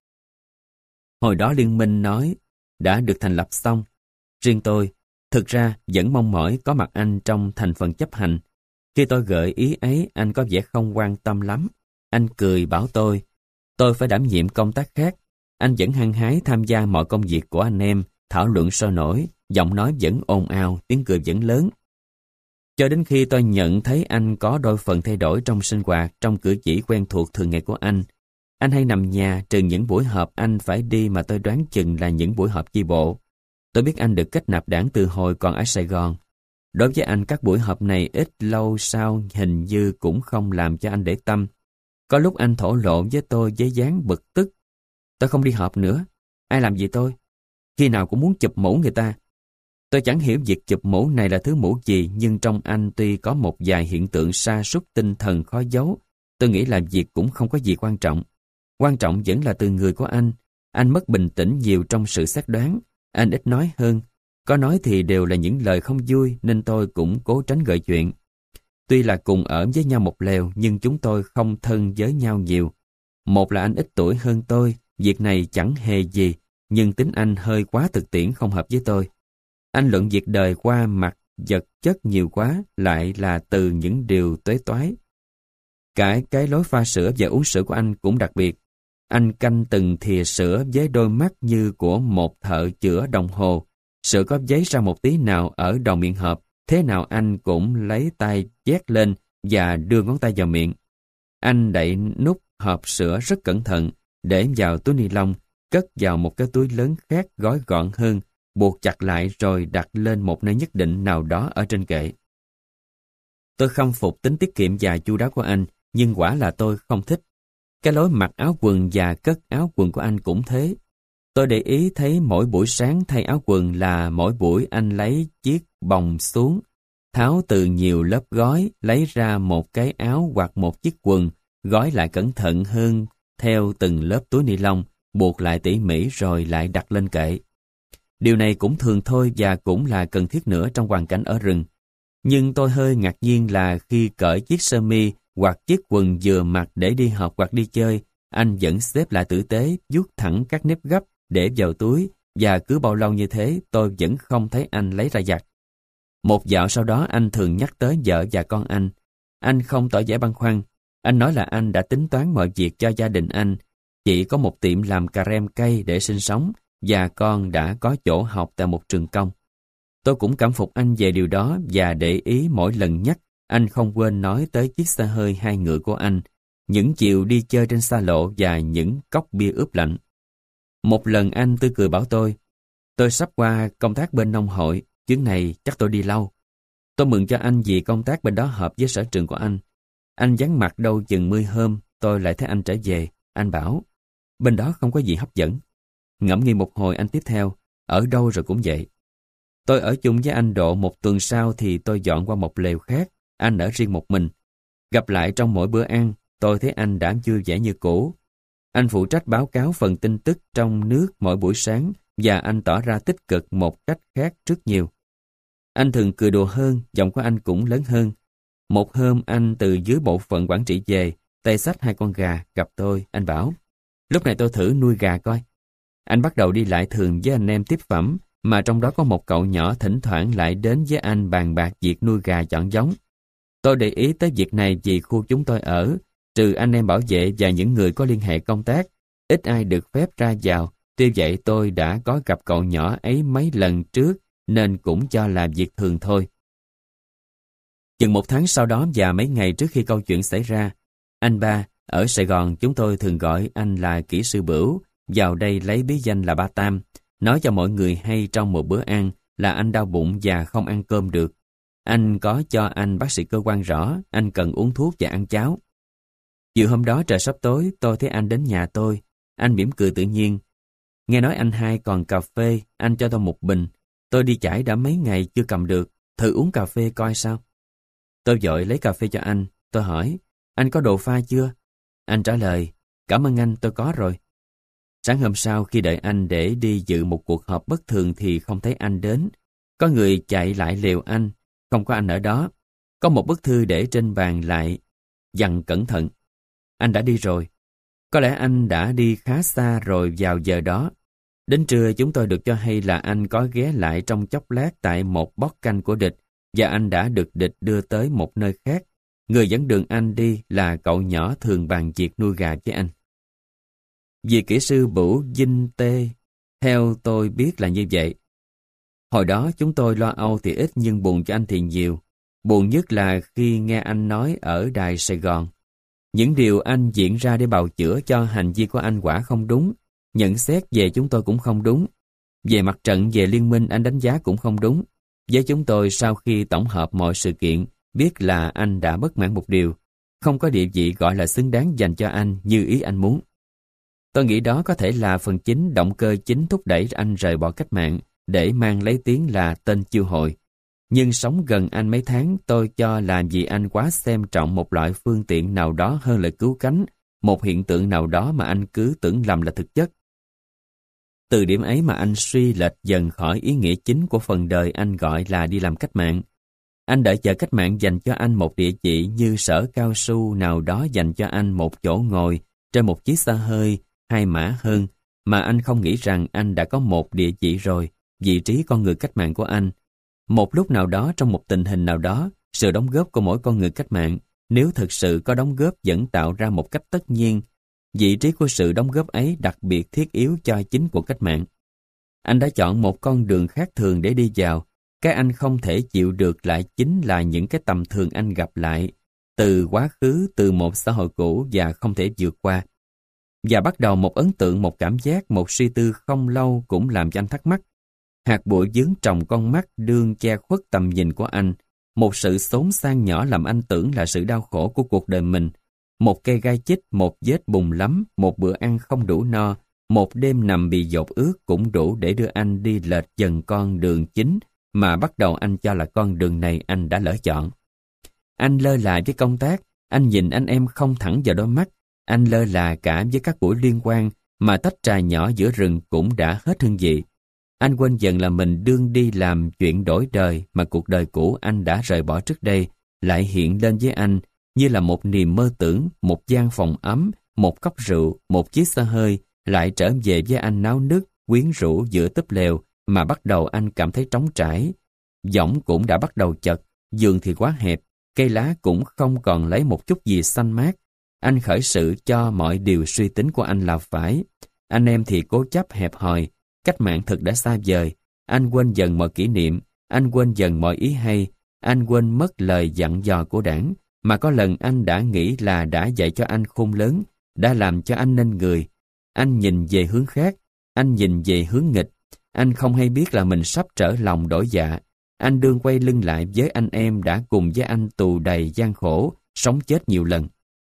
Hồi đó liên minh nói đã được thành lập xong. Riêng tôi, thực ra vẫn mong mỏi có mặt anh trong thành phần chấp hành. Khi tôi gợi ý ấy, anh có vẻ không quan tâm lắm. Anh cười bảo tôi, tôi phải đảm nhiệm công tác khác. Anh vẫn hăng hái tham gia mọi công việc của anh em, thảo luận sôi nổi, giọng nói vẫn ồn ào, tiếng cười vẫn lớn. Cho đến khi tôi nhận thấy anh có đôi phần thay đổi trong sinh hoạt, trong cử chỉ quen thuộc thường ngày của anh. Anh hay nằm nhà, trừ những buổi họp anh phải đi mà tôi đoán chừng là những buổi họp chi bộ. Tôi biết anh được kết nạp đảng từ hồi còn ở Sài Gòn. Đối với anh, các buổi họp này ít lâu sau hình như cũng không làm cho anh để tâm. Có lúc anh thổ lộ với tôi với dáng bực tức. Tôi không đi họp nữa. Ai làm gì tôi? Khi nào cũng muốn chụp mũ người ta. Tôi chẳng hiểu việc chụp mũ này là thứ mũ gì, nhưng trong anh tuy có một vài hiện tượng sa sút tinh thần khó giấu, tôi nghĩ là việc cũng không có gì quan trọng. Quan trọng vẫn là từ người của anh. Anh mất bình tĩnh nhiều trong sự xét đoán. Anh ít nói hơn. Có nói thì đều là những lời không vui nên tôi cũng cố tránh gợi chuyện. Tuy là cùng ở với nhau một lều nhưng chúng tôi không thân với nhau nhiều. Một là anh ít tuổi hơn tôi, việc này chẳng hề gì, nhưng tính anh hơi quá thực tiễn không hợp với tôi. Anh luận việc đời qua mặt vật chất nhiều quá, lại là từ những điều tuế toái. Cả cái lối pha sữa và uống sữa của anh cũng đặc biệt. Anh canh từng thìa sữa với đôi mắt như của một thợ chữa đồng hồ, Sữa có giấy ra một tí nào ở đầu miệng hộp, thế nào anh cũng lấy tay vét lên và đưa ngón tay vào miệng. Anh đậy nút hộp sữa rất cẩn thận, để vào túi ni lông, cất vào một cái túi lớn khác gói gọn hơn, buộc chặt lại rồi đặt lên một nơi nhất định nào đó ở trên kệ. Tôi khâm phục tính tiết kiệm và chu đáo của anh, nhưng quả là tôi không thích. Cái lối mặc áo quần và cất áo quần của anh cũng thế. Tôi để ý thấy mỗi buổi sáng thay áo quần là mỗi buổi anh lấy chiếc bồng xuống, tháo từ nhiều lớp gói, lấy ra một cái áo hoặc một chiếc quần, gói lại cẩn thận hơn theo từng lớp túi ni lông, buộc lại tỉ mỉ rồi lại đặt lên kệ. Điều này cũng thường thôi và cũng là cần thiết nữa trong hoàn cảnh ở rừng. Nhưng tôi hơi ngạc nhiên là khi cởi chiếc sơ mi hoặc chiếc quần vừa mặc để đi học hoặc đi chơi, anh vẫn xếp lại tử tế, vuốt thẳng các nếp gấp để vào túi, và cứ bao lâu như thế tôi vẫn không thấy anh lấy ra giặt. Một dạo sau đó anh thường nhắc tới vợ và con anh. Anh không tỏ vẻ băn khoăn. Anh nói là anh đã tính toán mọi việc cho gia đình anh. Chỉ có một tiệm làm cà rem cây để sinh sống và con đã có chỗ học tại một trường công. Tôi cũng cảm phục anh về điều đó và để ý mỗi lần nhắc, anh không quên nói tới chiếc xe hơi hai ngựa của anh, những chiều đi chơi trên xa lộ và những cốc bia ướp lạnh. Một lần anh tươi cười bảo tôi, tôi sắp qua công tác bên nông hội, chuyến này chắc tôi đi lâu. Tôi mừng cho anh vì công tác bên đó hợp với sở trường của anh. Anh vắng mặt đâu chừng mươi hôm, tôi lại thấy anh trở về. Anh bảo, bên đó không có gì hấp dẫn. Ngẫm nghĩ một hồi anh tiếp theo, ở đâu rồi cũng vậy. Tôi ở chung với anh độ một tuần sau thì tôi dọn qua một lều khác, anh ở riêng một mình. Gặp lại trong mỗi bữa ăn, tôi thấy anh đã vui vẻ như cũ. Anh phụ trách báo cáo phần tin tức trong nước mỗi buổi sáng và anh tỏ ra tích cực một cách khác rất nhiều. Anh thường cười đùa hơn, giọng của anh cũng lớn hơn. Một hôm anh từ dưới bộ phận quản trị về, tay xách hai con gà, gặp tôi, anh bảo, lúc này tôi thử nuôi gà coi. Anh bắt đầu đi lại thường với anh em tiếp phẩm, mà trong đó có một cậu nhỏ thỉnh thoảng lại đến với anh bàn bạc việc nuôi gà chọn giống. Tôi để ý tới việc này vì khu chúng tôi ở, trừ anh em bảo vệ và những người có liên hệ công tác, ít ai được phép ra vào. Tuy vậy tôi đã có gặp cậu nhỏ ấy mấy lần trước, nên cũng cho là việc thường thôi. Chừng một tháng sau đó và mấy ngày trước khi câu chuyện xảy ra, anh ba, ở Sài Gòn chúng tôi thường gọi anh là kỹ sư Bửu, vào đây lấy bí danh là Ba Tam, nói cho mọi người hay trong một bữa ăn là anh đau bụng và không ăn cơm được. Anh có cho anh bác sĩ cơ quan rõ, anh cần uống thuốc và ăn cháo. Chiều hôm đó trời sắp tối, tôi thấy anh đến nhà tôi. Anh mỉm cười tự nhiên. Nghe nói anh hai còn cà phê, anh cho tôi một bình. Tôi đi chải đã mấy ngày chưa cầm được, thử uống cà phê coi sao. Tôi vội lấy cà phê cho anh. Tôi hỏi, anh có đồ pha chưa? Anh trả lời, cảm ơn anh, tôi có rồi. Sáng hôm sau khi đợi anh để đi dự một cuộc họp bất thường thì không thấy anh đến. Có người chạy lại lều anh, không có anh ở đó. Có một bức thư để trên bàn lại, dặn cẩn thận. Anh đã đi rồi. Có lẽ anh đã đi khá xa rồi vào giờ đó. Đến trưa chúng tôi được cho hay là anh có ghé lại trong chốc lát tại một bót canh của địch và anh đã được địch đưa tới một nơi khác. Người dẫn đường anh đi là cậu nhỏ thường bàn việc nuôi gà với anh. Vì kỹ sư Bửu dinh tê, theo tôi biết là như vậy. Hồi đó chúng tôi lo âu thì ít nhưng buồn cho anh thì nhiều. Buồn nhất là khi nghe anh nói ở đài Sài Gòn. Những điều anh diễn ra để bào chữa cho hành vi của anh quả không đúng. Nhận xét về chúng tôi cũng không đúng. Về mặt trận về liên minh anh đánh giá cũng không đúng. Với chúng tôi sau khi tổng hợp mọi sự kiện, biết là anh đã bất mãn một điều. Không có địa vị gọi là xứng đáng dành cho anh như ý anh muốn. Tôi nghĩ đó có thể là phần chính, động cơ chính thúc đẩy anh rời bỏ cách mạng để mang lấy tiếng là tên chiêu hội. Nhưng sống gần anh mấy tháng tôi cho là vì anh quá xem trọng một loại phương tiện nào đó hơn là cứu cánh, một hiện tượng nào đó mà anh cứ tưởng lầm là thực chất. Từ điểm ấy mà anh suy lệch dần khỏi ý nghĩa chính của phần đời anh gọi là đi làm cách mạng. Anh đợi chờ cách mạng dành cho anh một địa chỉ như sở cao su nào đó dành cho anh một chỗ ngồi trên một chiếc xe hơi hai mã hơn, mà anh không nghĩ rằng anh đã có một địa chỉ rồi, vị trí con người cách mạng của anh. Một lúc nào đó trong một tình hình nào đó, sự đóng góp của mỗi con người cách mạng, nếu thực sự có đóng góp vẫn tạo ra một cách tất nhiên, vị trí của sự đóng góp ấy đặc biệt thiết yếu cho chính cuộc cách mạng. Anh đã chọn một con đường khác thường để đi vào. Cái anh không thể chịu được lại chính là những cái tầm thường anh gặp lại từ quá khứ, từ một xã hội cũ và không thể vượt qua. Và bắt đầu một ấn tượng, một cảm giác, một suy tư không lâu cũng làm cho anh thắc mắc. Hạt bụi vướng trồng con mắt đương che khuất tầm nhìn của anh. Một sự xốn xang nhỏ làm anh tưởng là sự đau khổ của cuộc đời mình. Một cây gai chích, một vết bùng lắm, một bữa ăn không đủ no, một đêm nằm bị dột ướt cũng đủ để đưa anh đi lệch dần con đường chính mà bắt đầu anh cho là con đường này anh đã lỡ chọn. Anh lơ là với công tác, anh nhìn anh em không thẳng vào đôi mắt, anh lơ là cả với các buổi liên quan mà tách trà nhỏ giữa rừng cũng đã hết hương vị. Anh quên dần là mình đương đi làm chuyện đổi đời mà cuộc đời cũ anh đã rời bỏ trước đây lại hiện lên với anh như là một niềm mơ tưởng, một gian phòng ấm, một cốc rượu, một chiếc xe hơi lại trở về với anh náo nức, quyến rũ giữa túp lều mà bắt đầu anh cảm thấy trống trải. Võng cũng đã bắt đầu chật, giường thì quá hẹp, cây lá cũng không còn lấy một chút gì xanh mát. Anh khởi sự cho mọi điều suy tính của anh là phải. Anh em thì cố chấp hẹp hòi, cách mạng thực đã xa vời. Anh quên dần mọi kỷ niệm, anh quên dần mọi ý hay, anh quên mất lời dặn dò của Đảng, mà có lần anh đã nghĩ là đã dạy cho anh khôn lớn, đã làm cho anh nên người. Anh nhìn về hướng khác, anh nhìn về hướng nghịch, anh không hay biết là mình sắp trở lòng đổi dạ. Anh đương quay lưng lại với anh em đã cùng với anh tù đầy gian khổ, sống chết nhiều lần.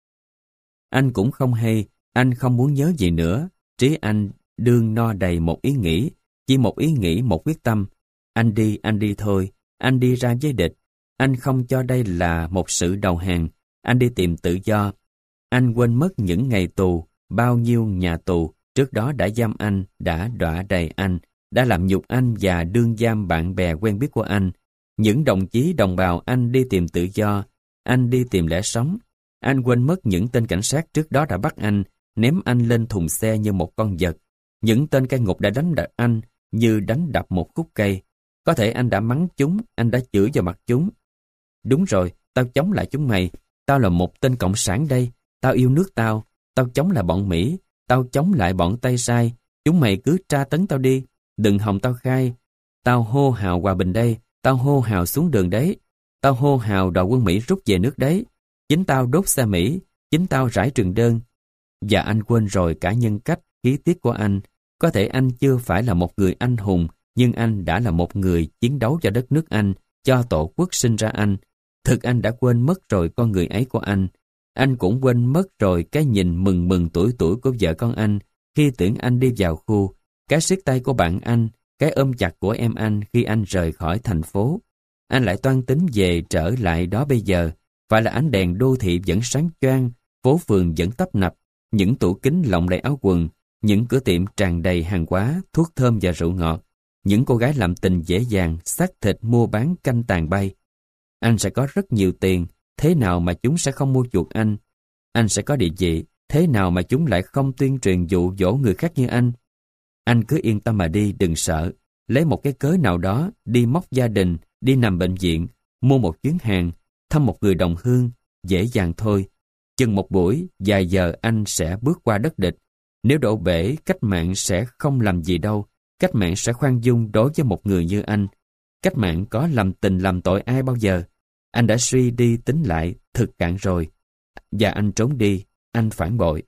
Anh cũng không hay, anh không muốn nhớ gì nữa, trí anh đương no đầy một ý nghĩ, chỉ một ý nghĩ, một quyết tâm. Anh đi, anh đi thôi, anh đi ra với địch. Anh không cho đây là một sự đầu hàng, anh đi tìm tự do. Anh quên mất những ngày tù, bao nhiêu nhà tù trước đó đã giam anh, đã đọa đầy anh, đã làm nhục anh và đương giam bạn bè quen biết của anh. Những đồng chí đồng bào anh đi tìm tự do, anh đi tìm lẽ sống. Anh quên mất những tên cảnh sát trước đó đã bắt anh, ném anh lên thùng xe như một con vật. Những tên cai ngục đã đánh đập anh như đánh đập một khúc cây. Có thể anh đã mắng chúng, anh đã chửi vào mặt chúng. Đúng rồi, tao chống lại chúng mày. Tao là một tên cộng sản đây. Tao yêu nước tao. Tao chống lại bọn Mỹ. Tao chống lại bọn Tây Sai. Chúng mày cứ tra tấn tao đi. Đừng hòng tao khai. Tao hô hào hòa bình đây. Tao hô hào xuống đường đấy. Tao hô hào đòi quân Mỹ rút về nước đấy. Chính tao đốt xe Mỹ. Chính tao rải trường đơn. Và anh quên rồi cả nhân cách, khí tiết của anh. Có thể anh chưa phải là một người anh hùng, nhưng anh đã là một người chiến đấu cho đất nước anh, cho tổ quốc sinh ra anh. Thực anh đã quên mất rồi con người ấy của anh. Anh cũng quên mất rồi cái nhìn mừng mừng tuổi tuổi của vợ con anh khi tưởng anh đi vào khu, cái siết tay của bạn anh, cái ôm chặt của em anh khi anh rời khỏi thành phố. Anh lại toan tính về trở lại đó bây giờ, phải là ánh đèn đô thị vẫn sáng choang, phố phường vẫn tấp nập, những tủ kính lộng đầy áo quần, những cửa tiệm tràn đầy hàng hóa, thuốc thơm và rượu ngọt, những cô gái làm tình dễ dàng, xác thịt mua bán canh tàn bay. Anh sẽ có rất nhiều tiền, thế nào mà chúng sẽ không mua chuộc anh? Anh sẽ có địa vị, thế nào mà chúng lại không tuyên truyền dụ dỗ người khác như anh? Anh cứ yên tâm mà đi, đừng sợ. Lấy một cái cớ nào đó, đi móc gia đình, đi nằm bệnh viện, mua một chuyến hàng, thăm một người đồng hương, dễ dàng thôi. Chừng một buổi, vài giờ anh sẽ bước qua đất địch. Nếu đổ bể, cách mạng sẽ không làm gì đâu. Cách mạng sẽ khoan dung đối với một người như anh. Cách mạng có làm tình làm tội ai bao giờ? Anh đã suy đi tính lại, thực cạn rồi. Và anh trốn đi, anh phản bội.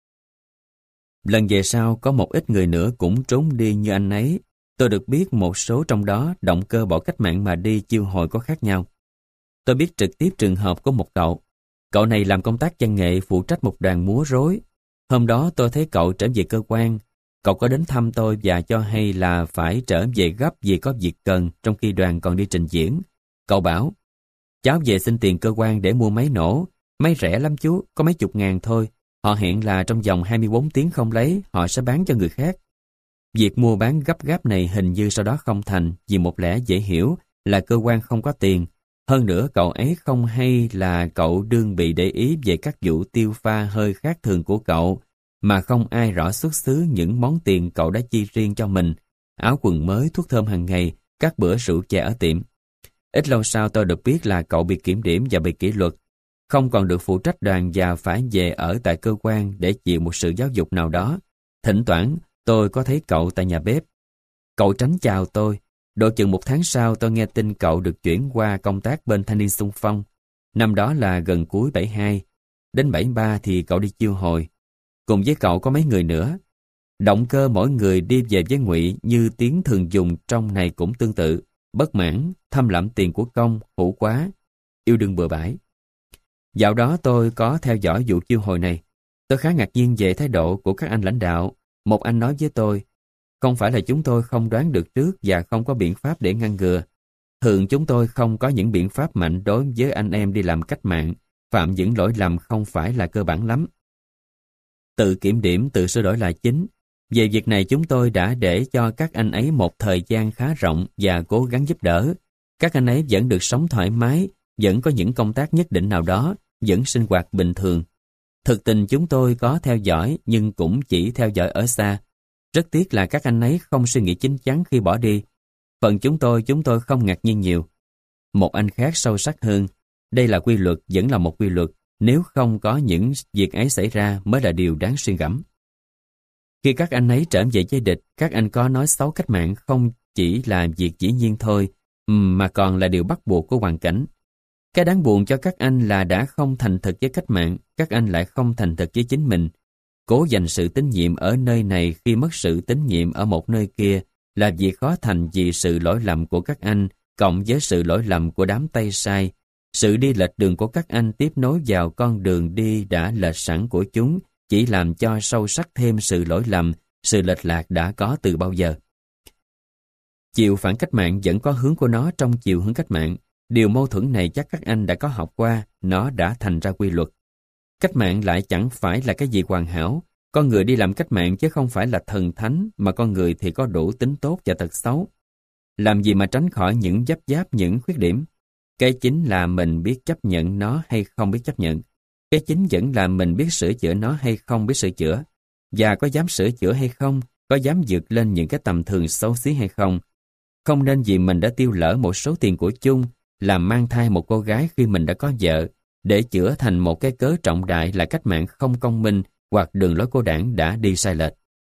Lần về sau có một ít người nữa cũng trốn đi như anh ấy. Tôi được biết một số trong đó động cơ bỏ cách mạng mà đi chiêu hồi có khác nhau. Tôi biết trực tiếp trường hợp của một cậu. Cậu này làm công tác văn nghệ phụ trách một đoàn múa rối. Hôm đó tôi thấy cậu trở về cơ quan. Cậu có đến thăm tôi và cho hay là phải trở về gấp vì có việc cần trong khi đoàn còn đi trình diễn. Cậu bảo, cháu về xin tiền cơ quan để mua máy nổ. Máy rẻ lắm chú, có mấy chục ngàn thôi. Họ hẹn là trong vòng hai mươi bốn tiếng không lấy, họ sẽ bán cho người khác. Việc mua bán gấp gáp này hình như sau đó không thành vì một lẽ dễ hiểu là cơ quan không có tiền. Hơn nữa cậu ấy không hay là cậu đương bị để ý về các vụ tiêu pha hơi khác thường của cậu, mà không ai rõ xuất xứ những món tiền cậu đã chi riêng cho mình, áo quần mới, thuốc thơm hàng ngày, các bữa rượu chè ở tiệm. Ít lâu sau tôi được biết là cậu bị kiểm điểm và bị kỷ luật, không còn được phụ trách đoàn và phải về ở tại cơ quan để chịu một sự giáo dục nào đó. Thỉnh thoảng tôi có thấy cậu tại nhà bếp. Cậu tránh chào tôi. Độ chừng một tháng sau tôi nghe tin cậu được chuyển qua công tác bên thanh niên xung phong. Năm đó là gần cuối bảy hai. Đến bảy ba thì cậu đi chiêu hồi. Cùng với cậu có mấy người nữa. Động cơ mỗi người đi về với Ngụy như tiếng thường dùng trong này cũng tương tự. Bất mãn, tham lạm tiền của công, hủ quá, yêu đương bừa bãi. Dạo đó tôi có theo dõi vụ chiêu hồi này. Tôi khá ngạc nhiên về thái độ của các anh lãnh đạo. Một anh nói với tôi, không phải là chúng tôi không đoán được trước và không có biện pháp để ngăn ngừa. Thường chúng tôi không có những biện pháp mạnh đối với anh em đi làm cách mạng, phạm những lỗi lầm không phải là cơ bản lắm. Tự kiểm điểm, tự sửa đổi là chính. Về việc này chúng tôi đã để cho các anh ấy một thời gian khá rộng và cố gắng giúp đỡ. Các anh ấy vẫn được sống thoải mái, vẫn có những công tác nhất định nào đó, vẫn sinh hoạt bình thường. Thực tình chúng tôi có theo dõi nhưng cũng chỉ theo dõi ở xa. Rất tiếc là các anh ấy không suy nghĩ chín chắn khi bỏ đi. Phần chúng tôi, chúng tôi không ngạc nhiên nhiều. Một anh khác sâu sắc hơn. Đây là quy luật, vẫn là một quy luật. Nếu không có những việc ấy xảy ra mới là điều đáng suy gẫm. Khi các anh ấy trở về với địch, các anh có nói xấu cách mạng không chỉ là việc dĩ nhiên thôi, mà còn là điều bắt buộc của hoàn cảnh. Cái đáng buồn cho các anh là đã không thành thực với cách mạng, các anh lại không thành thực với chính mình. Cố dành sự tín nhiệm ở nơi này khi mất sự tín nhiệm ở một nơi kia là việc khó thành vì sự lỗi lầm của các anh, cộng với sự lỗi lầm của đám tay sai. Sự đi lệch đường của các anh tiếp nối vào con đường đi đã lệch sẵn của chúng, chỉ làm cho sâu sắc thêm sự lỗi lầm, sự lệch lạc đã có từ bao giờ. Chiều phản cách mạng vẫn có hướng của nó trong chiều hướng cách mạng. Điều mâu thuẫn này chắc các anh đã có học qua, nó đã thành ra quy luật. Cách mạng lại chẳng phải là cái gì hoàn hảo. Con người đi làm cách mạng chứ không phải là thần thánh, mà con người thì có đủ tính tốt và tật xấu. Làm gì mà tránh khỏi những giáp giáp, những khuyết điểm? Cái chính là mình biết chấp nhận nó hay không biết chấp nhận. Cái chính vẫn là mình biết sửa chữa nó hay không biết sửa chữa. Và có dám sửa chữa hay không, có dám vượt lên những cái tầm thường xấu xí hay không. Không nên vì mình đã tiêu lỡ một số tiền của chung, làm mang thai một cô gái khi mình đã có vợ, để chữa thành một cái cớ trọng đại là cách mạng không công minh hoặc đường lối của đảng đã đi sai lệch.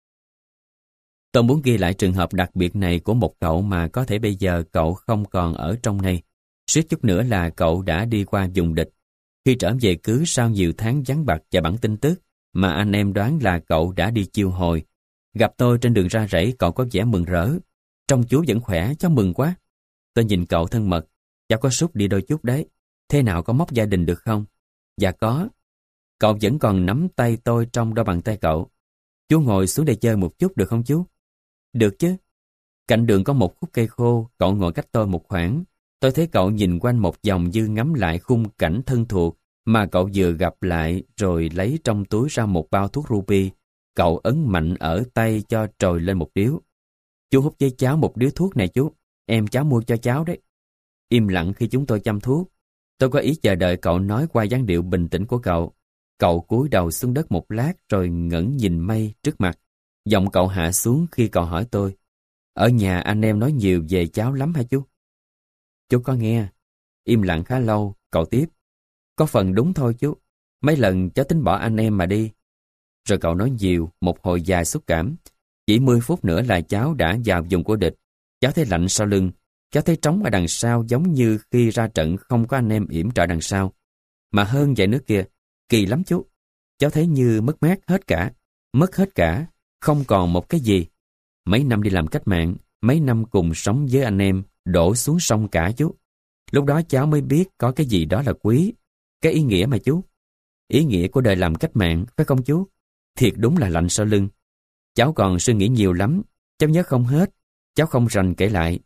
Tôi muốn ghi lại trường hợp đặc biệt này của một cậu mà có thể bây giờ cậu không còn ở trong này. Suýt chút nữa là cậu đã đi qua vùng địch. Khi trở về cứ sau nhiều tháng vắng bặt và bản tin tức, mà anh em đoán là cậu đã đi chiêu hồi. Gặp tôi trên đường ra rẫy, cậu có vẻ mừng rỡ. Trông chú vẫn khỏe, cháu mừng quá. Tôi nhìn cậu thân mật. Cháu có sút đi đôi chút đấy. Thế nào, có móc gia đình được không? Dạ có. Cậu vẫn còn nắm tay tôi trong đôi bàn tay cậu. Chú ngồi xuống đây chơi một chút được không chú? Được chứ. Cạnh đường có một khúc cây khô, cậu ngồi cách tôi một khoảng. Tôi thấy cậu nhìn quanh một vòng như ngắm lại khung cảnh thân thuộc mà cậu vừa gặp lại, rồi lấy trong túi ra một bao thuốc ruby. Cậu ấn mạnh ở tay cho trồi lên một điếu. Chú hút với cháu một điếu thuốc này chú. Em cháu mua cho cháu đấy. Im lặng khi chúng tôi chăm thuốc. Tôi có ý chờ đợi cậu nói qua dáng điệu bình tĩnh của cậu. Cậu cúi đầu xuống đất một lát rồi ngẩng nhìn mây trước mặt. Giọng cậu hạ xuống khi cậu hỏi tôi. Ở nhà anh em nói nhiều về cháu lắm hả chú? Chú có nghe. Im lặng khá lâu, cậu tiếp. Có phần đúng thôi chú. Mấy lần cháu tính bỏ anh em mà đi. Rồi cậu nói nhiều, một hồi dài xúc cảm. Chỉ mười phút nữa là cháu đã vào vùng của địch. Cháu thấy lạnh sau lưng. Cháu thấy trống ở đằng sau giống như khi ra trận không có anh em yểm trợ đằng sau. Mà hơn vậy nữa kìa, kỳ lắm chú. Cháu thấy như mất mát hết cả. Mất hết cả, không còn một cái gì. Mấy năm đi làm cách mạng, mấy năm cùng sống với anh em, đổ xuống sông cả chú. Lúc đó cháu mới biết có cái gì đó là quý. Cái ý nghĩa mà chú. Ý nghĩa của đời làm cách mạng, phải không chú? Thiệt đúng là lạnh sau lưng. Cháu còn suy nghĩ nhiều lắm. Cháu nhớ không hết. Cháu không rành kể lại.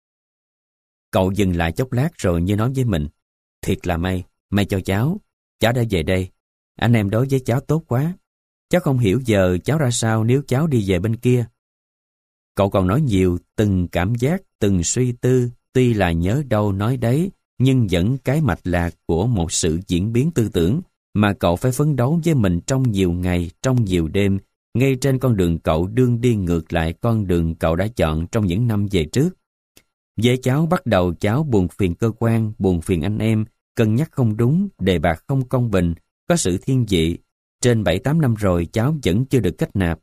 Cậu dừng lại chốc lát rồi như nói với mình. Thiệt là may, may cho cháu. Cháu đã về đây. Anh em đối với cháu tốt quá. Cháu không hiểu giờ cháu ra sao nếu cháu đi về bên kia. Cậu còn nói nhiều, từng cảm giác, từng suy tư, tuy là nhớ đâu nói đấy, nhưng vẫn cái mạch lạc của một sự diễn biến tư tưởng mà cậu phải phấn đấu với mình trong nhiều ngày, trong nhiều đêm, ngay trên con đường cậu đương đi ngược lại con đường cậu đã chọn trong những năm về trước. Với cháu bắt đầu cháu buồn phiền cơ quan, buồn phiền anh em, cân nhắc không đúng, đề bạt không công bình, có sự thiên vị. Trên bảy tám năm rồi cháu vẫn chưa được kết nạp.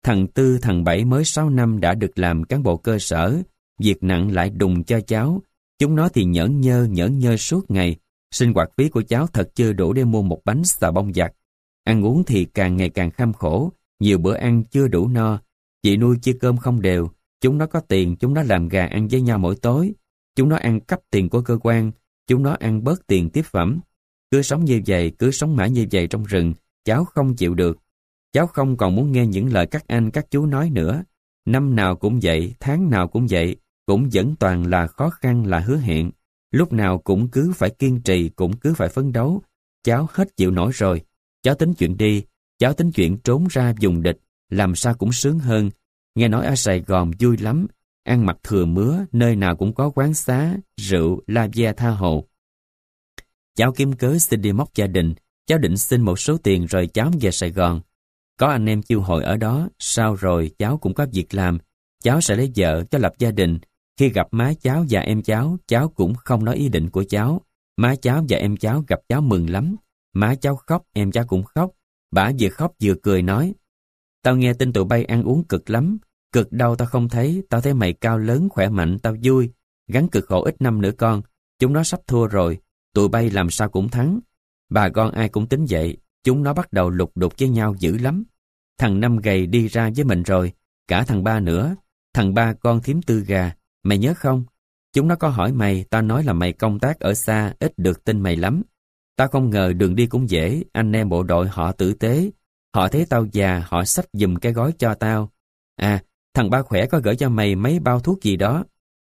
Thằng Tư, thằng Bảy mới sáu năm đã được làm cán bộ cơ sở, việc nặng lại đùng cho cháu. Chúng nó thì nhởn nhơ, nhởn nhơ suốt ngày. Sinh hoạt phí của cháu thật chưa đủ để mua một bánh xà bông giặt. Ăn uống thì càng ngày càng kham khổ, nhiều bữa ăn chưa đủ no. Chị nuôi chia cơm không đều. Chúng nó có tiền, chúng nó làm gà ăn với nhau mỗi tối. Chúng nó ăn cắp tiền của cơ quan, chúng nó ăn bớt tiền tiếp phẩm. Cứ sống như vậy, cứ sống mãi như vậy trong rừng, cháu không chịu được. Cháu không còn muốn nghe những lời các anh các chú nói nữa. Năm nào cũng vậy, tháng nào cũng vậy, cũng vẫn toàn là khó khăn, là hứa hẹn. Lúc nào cũng cứ phải kiên trì, cũng cứ phải phấn đấu. Cháu hết chịu nổi rồi. Cháu tính chuyện đi, cháu tính chuyện trốn ra vùng địch, làm sao cũng sướng hơn. Nghe nói ở Sài Gòn vui lắm, ăn mặc thừa mứa, nơi nào cũng có quán xá, rượu, la ve tha hồ. Cháu kiếm cớ xin đi móc gia đình, cháu định xin một số tiền rồi cháu về Sài Gòn. Có anh em chiêu hội ở đó, sau rồi cháu cũng có việc làm, cháu sẽ lấy vợ, cháu lập gia đình. Khi gặp má cháu và em cháu, cháu cũng không nói ý định của cháu. Má cháu và em cháu gặp cháu mừng lắm. Má cháu khóc, em cháu cũng khóc. Bả vừa khóc vừa cười nói: Tao nghe tin tụi bay ăn uống cực lắm. Cực đâu tao không thấy, tao thấy mày cao lớn, khỏe mạnh, tao vui. Gắng cực khổ ít năm nữa con. Chúng nó sắp thua rồi, tụi bay làm sao cũng thắng. Bà con ai cũng tính vậy, chúng nó bắt đầu lục đục với nhau dữ lắm. Thằng Năm gầy đi ra với mình rồi, cả thằng Ba nữa. Thằng Ba con thím Tư gà, mày nhớ không? Chúng nó có hỏi mày, tao nói là mày công tác ở xa, ít được tin mày lắm. Tao không ngờ đường đi cũng dễ, anh em bộ đội họ tử tế. Họ thấy tao già, họ xách giùm cái gói cho tao. À, thằng Ba khỏe có gửi cho mày mấy bao thuốc gì đó.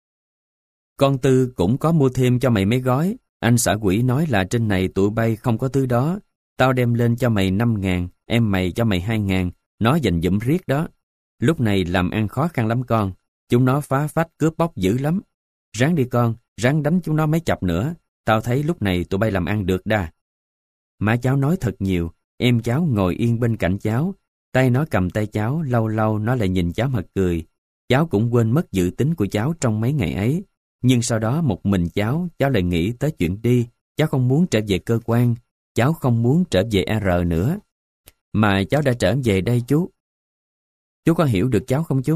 Con Tư cũng có mua thêm cho mày mấy gói. Anh xã quỷ nói là trên này tụi bay không có thứ đó. Tao đem lên cho mày năm ngàn, em mày cho mày hai ngàn, nó dành dụm riết đó. Lúc này làm ăn khó khăn lắm con, chúng nó phá phách cướp bóc dữ lắm. Ráng đi con, ráng đánh chúng nó mấy chập nữa, tao thấy lúc này tụi bay làm ăn được đà. Má cháu nói thật nhiều, em cháu ngồi yên bên cạnh cháu, tay nó cầm tay cháu, lâu lâu nó lại nhìn cháu mà cười. Cháu cũng quên mất dự tính của cháu trong mấy ngày ấy. Nhưng sau đó một mình cháu, cháu lại nghĩ tới chuyện đi, cháu không muốn trở về cơ quan, cháu không muốn trở về R nữa. Mà cháu đã trở về đây chú. Chú có hiểu được cháu không chú?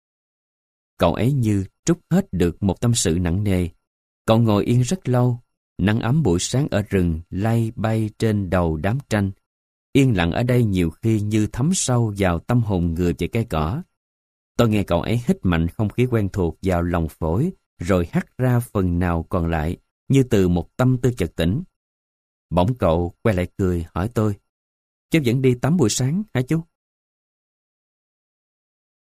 Cậu ấy như trút hết được một tâm sự nặng nề. Cậu ngồi yên rất lâu, nắng ấm buổi sáng ở rừng lay bay trên đầu đám tranh. Yên lặng ở đây nhiều khi như thấm sâu vào tâm hồn người về cây cỏ. Tôi nghe cậu ấy hít mạnh không khí quen thuộc vào lòng phổi, rồi hắt ra phần nào còn lại, như từ một tâm tư chợt tỉnh. Bỗng cậu quay lại cười hỏi tôi: Chú vẫn đi tắm buổi sáng hả chú?